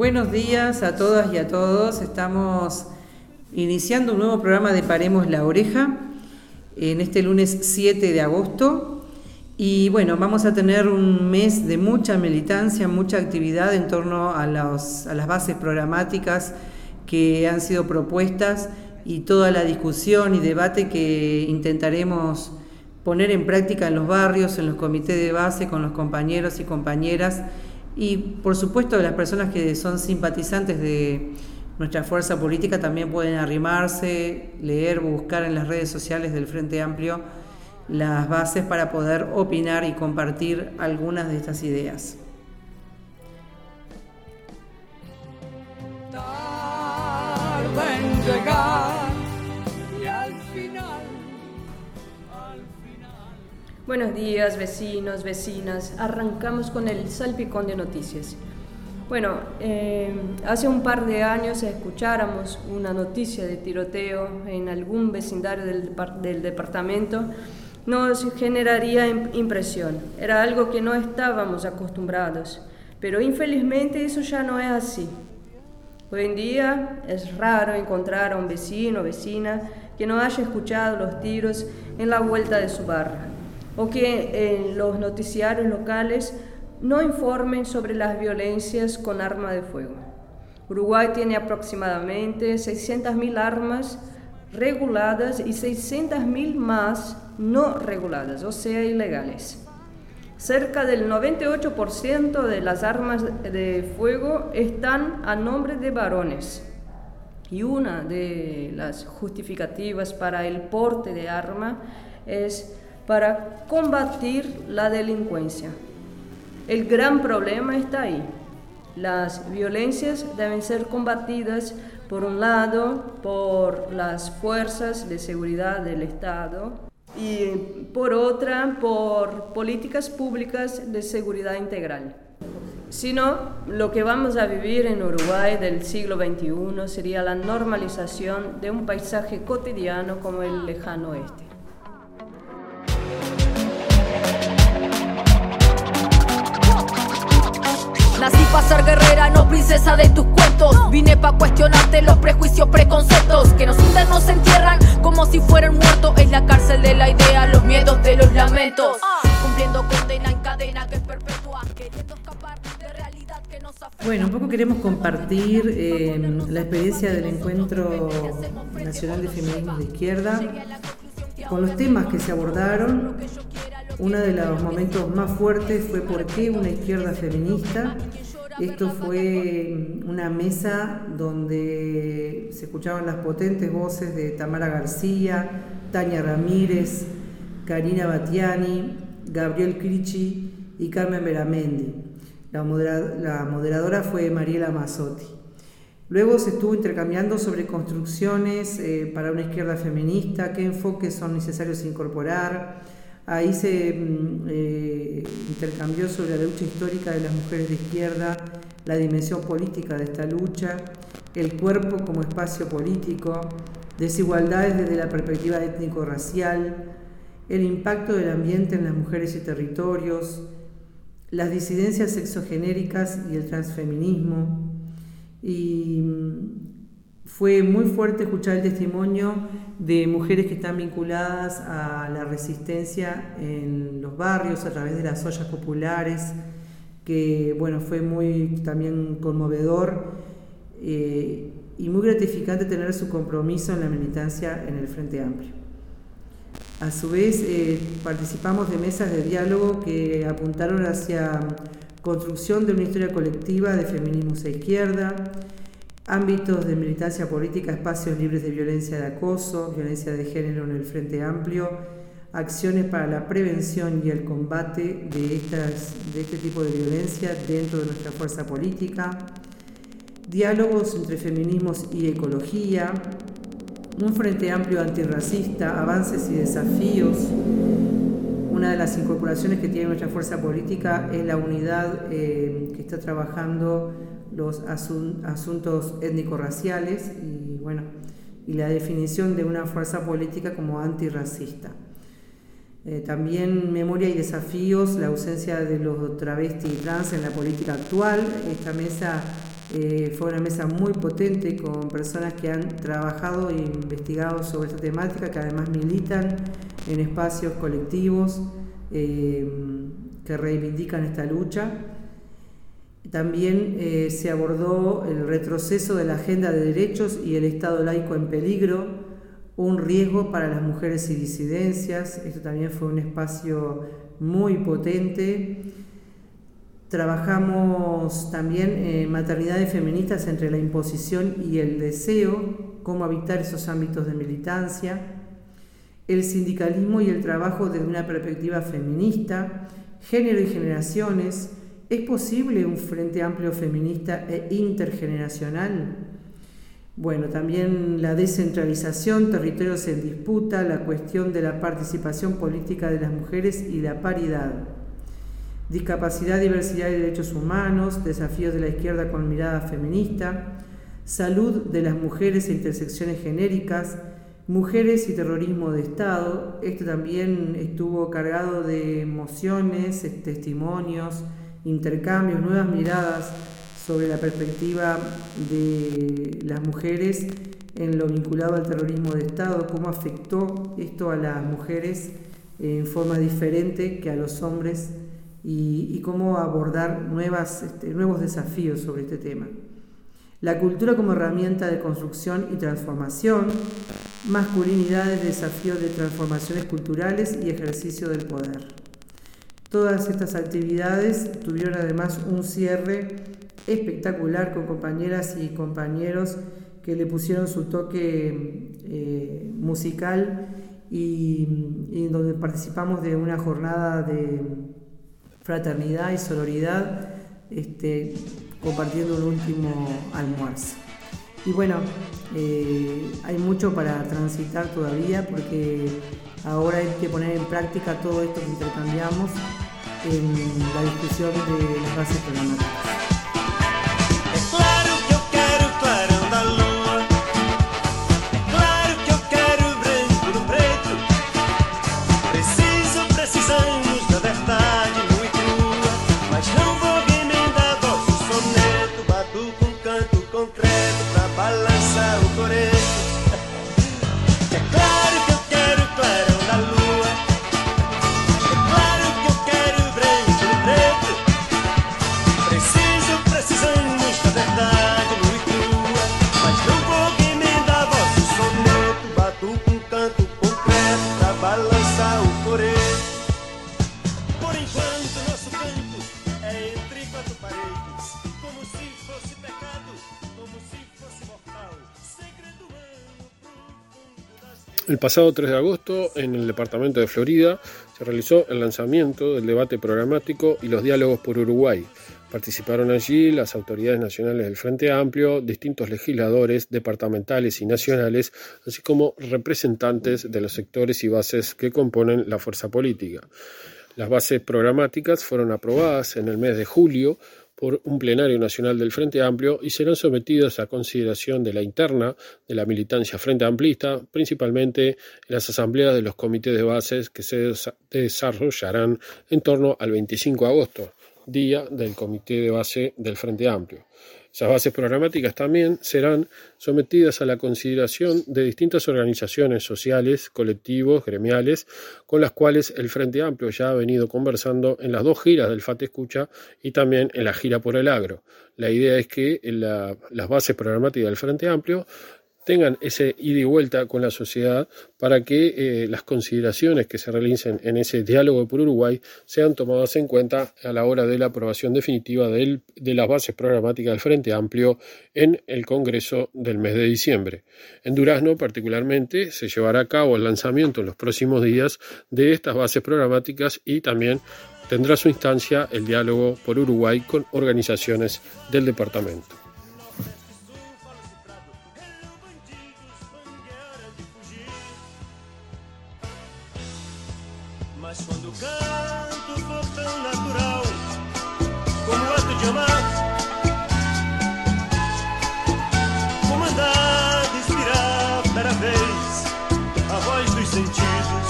Buenos días a todas y a todos. Estamos iniciando un nuevo programa de Paremos la Oreja en este lunes 7 de agosto. Y bueno, vamos a tener un mes de mucha militancia, mucha actividad en torno a las bases programáticas que han sido propuestas y toda la discusión y debate que intentaremos poner en práctica en los barrios, en los comités de base, con los compañeros y compañeras y por supuesto las personas que son simpatizantes de nuestra fuerza política también pueden arrimarse, leer, buscar en las redes sociales del Frente Amplio las bases para poder opinar y compartir algunas de estas ideas. Buenos días, vecinos, vecinas. Arrancamos con el salpicón de noticias. Bueno, hace un par de años escucháramos una noticia de tiroteo en algún vecindario del departamento, nos generaría impresión. Era algo que no estábamos acostumbrados, pero infelizmente eso ya no es así. Hoy en día es raro encontrar a un vecino o vecina que no haya escuchado los tiros en la vuelta de su barra, o que en los noticiarios locales no informen sobre las violencias con arma de fuego. Uruguay tiene aproximadamente 600.000 armas reguladas y 600.000 más no reguladas, o sea, ilegales. Cerca del 98% de las armas de fuego están a nombre de varones. Y una de las justificativas para el porte de arma es para combatir la delincuencia. El gran problema está ahí. Las violencias deben ser combatidas, por un lado, por las fuerzas de seguridad del Estado y por otra, por políticas públicas de seguridad integral. Si no, lo que vamos a vivir en Uruguay del siglo XXI sería la normalización de un paisaje cotidiano como el lejano oeste. Nací para ser guerrera, no princesa de tus cuentos. Vine para cuestionarte los prejuicios, preconceptos que nos hunden, nos entierran como si fueran muertos. Es la cárcel de la idea, los miedos de los lamentos. Cumpliendo condena en cadena que es perpetua, queriendo escapar de realidad que nos afecta. Bueno, un poco queremos compartir la experiencia del Encuentro Nacional de Feminismos de Izquierda con los temas que se abordaron. Uno de los momentos más fuertes fue ¿por qué una izquierda feminista? Esto fue una mesa donde se escuchaban las potentes voces de Tamara García, Tania Ramírez, Karina Battiani, Gabriel Crichi y Carmen Beramendi. La moderadora fue Mariela Mazzotti. Luego se estuvo intercambiando sobre construcciones para una izquierda feminista, qué enfoques son necesarios incorporar. Ahí se intercambió sobre la lucha histórica de las mujeres de izquierda, la dimensión política de esta lucha, el cuerpo como espacio político, desigualdades desde la perspectiva étnico-racial, el impacto del ambiente en las mujeres y territorios, las disidencias sexogenéricas y el transfeminismo. Y fue muy fuerte escuchar el testimonio de mujeres que están vinculadas a la resistencia en los barrios a través de las ollas populares, que bueno, fue muy también conmovedor y muy gratificante tener su compromiso en la militancia en el Frente Amplio. A su vez, participamos de mesas de diálogo que apuntaron hacia construcción de una historia colectiva de feminismos a izquierda, ámbitos de militancia política, espacios libres de violencia de acoso, violencia de género en el Frente Amplio, acciones para la prevención y el combate de este tipo de violencia dentro de nuestra fuerza política, diálogos entre feminismos y ecología, un Frente Amplio antirracista, avances y desafíos. Una de las incorporaciones que tiene nuestra fuerza política es la unidad que está trabajando los asuntos étnico-raciales y la definición de una fuerza política como antirracista. También memoria y desafíos, la ausencia de los travestis y trans en la política actual. Esta mesa Fue una mesa muy potente con personas que han trabajado e investigado sobre esta temática, que además militan en espacios colectivos que reivindican esta lucha. También se abordó el retroceso de la agenda de derechos y el Estado laico en peligro, un riesgo para las mujeres y disidencias. Esto también fue un espacio muy potente. Trabajamos también maternidades feministas entre la imposición y el deseo, cómo habitar esos ámbitos de militancia, el sindicalismo y el trabajo desde una perspectiva feminista, género y generaciones. ¿Es posible un frente amplio feminista e intergeneracional? Bueno, también la descentralización, territorios en disputa, la cuestión de la participación política de las mujeres y la paridad. Discapacidad, diversidad y derechos humanos, desafíos de la izquierda con mirada feminista, salud de las mujeres e intersecciones genéricas, mujeres y terrorismo de Estado. Esto también estuvo cargado de emociones, testimonios, intercambios, nuevas miradas sobre la perspectiva de las mujeres en lo vinculado al terrorismo de Estado, cómo afectó esto a las mujeres en forma diferente que a los hombres y cómo abordar nuevos desafíos sobre este tema. La cultura como herramienta de construcción y transformación, masculinidades, desafíos de transformaciones culturales y ejercicio del poder. Todas estas actividades tuvieron además un cierre espectacular con compañeras y compañeros que le pusieron su toque musical y donde participamos de una jornada de fraternidad y sororidad, compartiendo un último almuerzo. Y bueno, hay mucho para transitar todavía, porque ahora hay que poner en práctica todo esto que intercambiamos en la discusión de las bases programáticas. El pasado 3 de agosto, en el departamento de Florida, se realizó el lanzamiento del debate programático y los diálogos por Uruguay. Participaron allí las autoridades nacionales del Frente Amplio, distintos legisladores departamentales y nacionales, así como representantes de los sectores y bases que componen la fuerza política. Las bases programáticas fueron aprobadas en el mes de julio por un plenario nacional del Frente Amplio y serán sometidas a consideración de la interna de la militancia Frente Amplista, principalmente en las asambleas de los comités de bases que se desarrollarán en torno al 25 de agosto, día del comité de base del Frente Amplio. Esas bases programáticas también serán sometidas a la consideración de distintas organizaciones sociales, colectivos, gremiales, con las cuales el Frente Amplio ya ha venido conversando en las 2 giras del FAT Escucha y también en la gira por el agro. La idea es que las bases programáticas del Frente Amplio tengan ese ida y vuelta con la sociedad para que las consideraciones que se realicen en ese diálogo por Uruguay sean tomadas en cuenta a la hora de la aprobación definitiva de las bases programáticas del Frente Amplio en el Congreso del mes de diciembre. En Durazno, particularmente, se llevará a cabo el lanzamiento en los próximos días de estas bases programáticas y también tendrá su instancia el diálogo por Uruguay con organizaciones del departamento. Mas quando o canto for tão natural como o ato de amar, como andar, respirar cada vez a voz dos sentidos.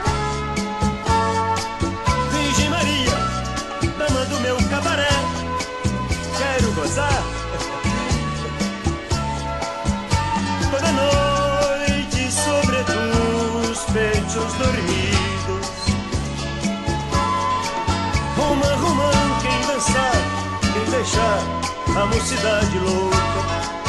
Virgem Maria, dama do meu cabaré, quero gozar pensar em deixar a mocidade louca.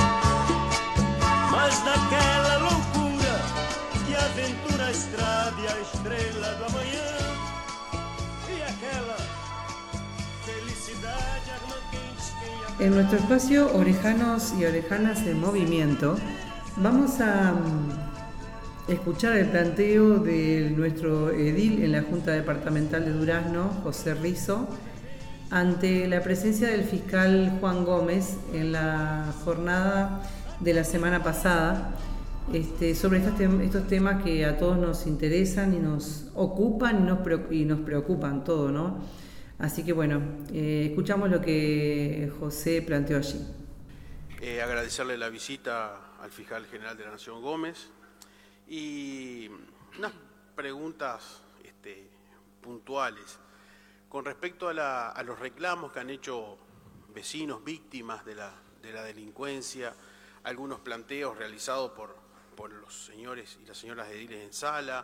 Mas naquela loucura que aventura a estrada e a estrela do amanhã, e aquela felicidade armanquente quem En nuestro espacio Orejanos y Orejanas en Movimiento vamos a escuchar el planteo de nuestro edil en la Junta Departamental de Durazno, José Rizo, ante la presencia del fiscal Juan Gómez en la jornada de la semana pasada, sobre estos temas que a todos nos interesan y nos ocupan y nos preocupan todo, ¿no? Así que bueno, escuchamos lo que José planteó allí. Agradecerle la visita al fiscal general de la Nación Gómez y unas preguntas puntuales con respecto a los reclamos que han hecho vecinos víctimas de la delincuencia, algunos planteos realizados por los señores y las señoras ediles en sala,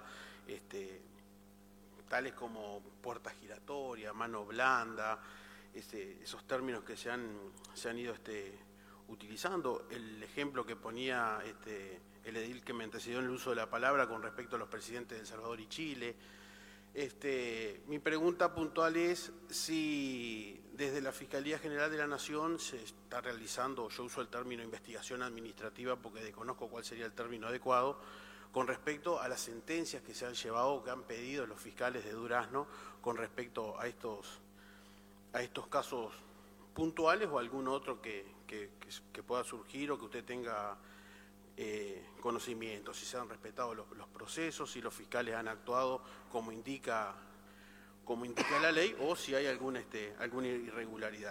tales como puerta giratoria, mano blanda, esos términos que se han ido utilizando. El ejemplo que ponía el edil que me antecedió en el uso de la palabra con respecto a los presidentes de El Salvador y Chile. Mi pregunta puntual es si desde la Fiscalía General de la Nación se está realizando, yo uso el término investigación administrativa porque desconozco cuál sería el término adecuado, con respecto a las sentencias que se han llevado, que han pedido los fiscales de Durazno con respecto a estos casos puntuales o algún otro que pueda surgir o que usted tenga conocimiento, si se han respetado los procesos, si los fiscales han actuado como indica la ley o si hay alguna irregularidad.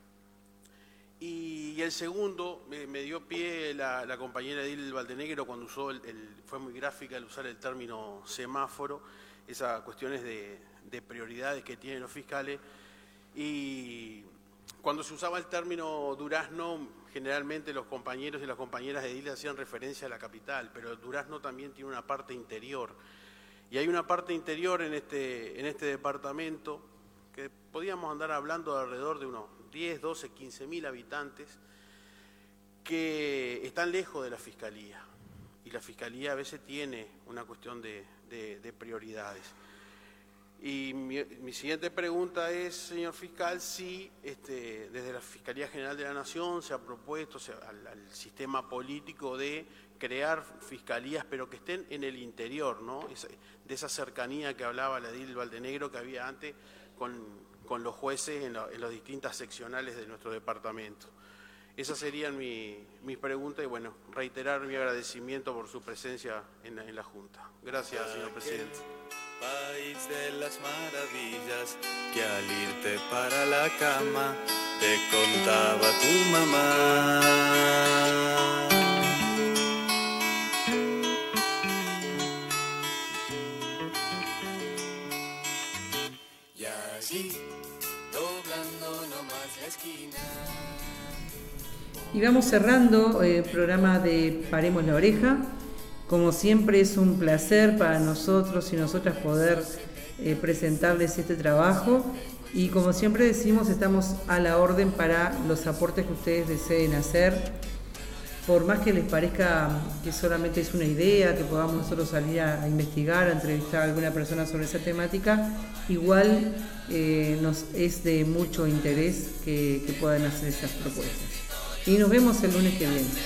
Y el segundo, me dio pie la compañera Edil Valdenegro cuando usó, fue muy gráfica al usar el término semáforo, esas cuestiones de prioridades que tienen los fiscales. Y cuando se usaba el término Durazno, generalmente los compañeros y las compañeras de edil hacían referencia a la capital, pero Durazno también tiene una parte interior. Y hay una parte interior en este departamento que podíamos andar hablando de alrededor de unos 10, 12, 15.000 habitantes que están lejos de la Fiscalía. Y la Fiscalía a veces tiene una cuestión de prioridades. Y mi siguiente pregunta es, señor fiscal, si desde la Fiscalía General de la Nación se ha propuesto al sistema político de crear fiscalías, pero que estén en el interior, ¿no? De esa cercanía que hablaba la edil Valdenegro que había antes con los jueces en las distintas seccionales de nuestro departamento. Esas serían mis preguntas y bueno, reiterar mi agradecimiento por su presencia en la Junta. Gracias, señor presidente. País de las maravillas, que al irte para la cama te contaba tu mamá. Y allí, doblando nomás la esquina. Y vamos cerrando el programa de Paremos la Oreja. Como siempre es un placer para nosotros y nosotras poder presentarles este trabajo y como siempre decimos, estamos a la orden para los aportes que ustedes deseen hacer. Por más que les parezca que solamente es una idea, que podamos nosotros salir a investigar, a entrevistar a alguna persona sobre esa temática, igual nos es de mucho interés que puedan hacer esas propuestas. Y nos vemos el lunes que viene.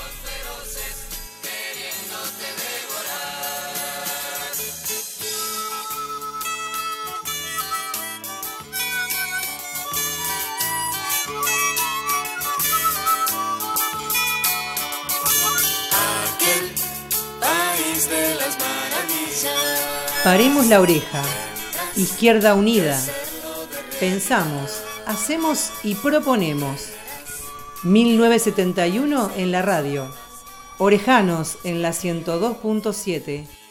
Paremos la oreja. Izquierda Unida. Pensamos, hacemos y proponemos. 1971 en la radio. Orejanos en la 102.7.